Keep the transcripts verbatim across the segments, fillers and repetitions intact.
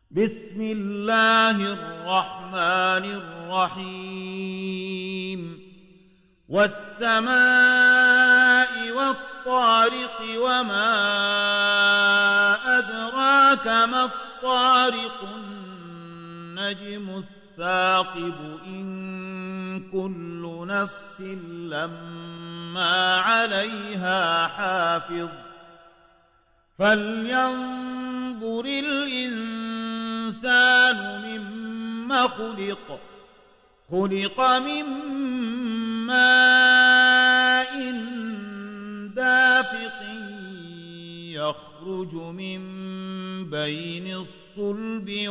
بسم الله الرحمن الرحيم والسماء والطارق وما أدراك ما الطارق النجم الثاقب إن كل نفس لما عليها حافظ فلينظر الإنسان مما خلق خلق من ماء دافق يخرج من بين الصلب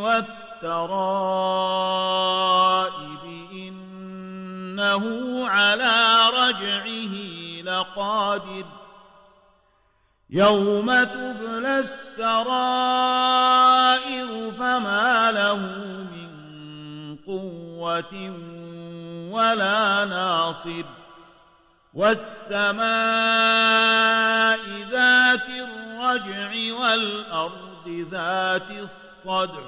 والترائب إنه على رجعه لقادر يوم تبلى السرائر فما له من قوة ولا ناصر والسماء ذات الرجع والأرض ذات الصدع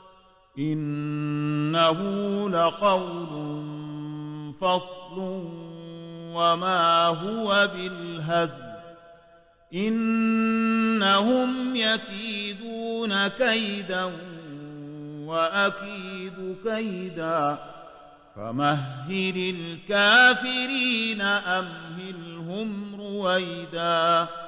إنه لقول فصل وما هو بالهزل إنهم يكيدون كيدا وأكيد كيدا فمهل الكافرين أمهلهم رويدا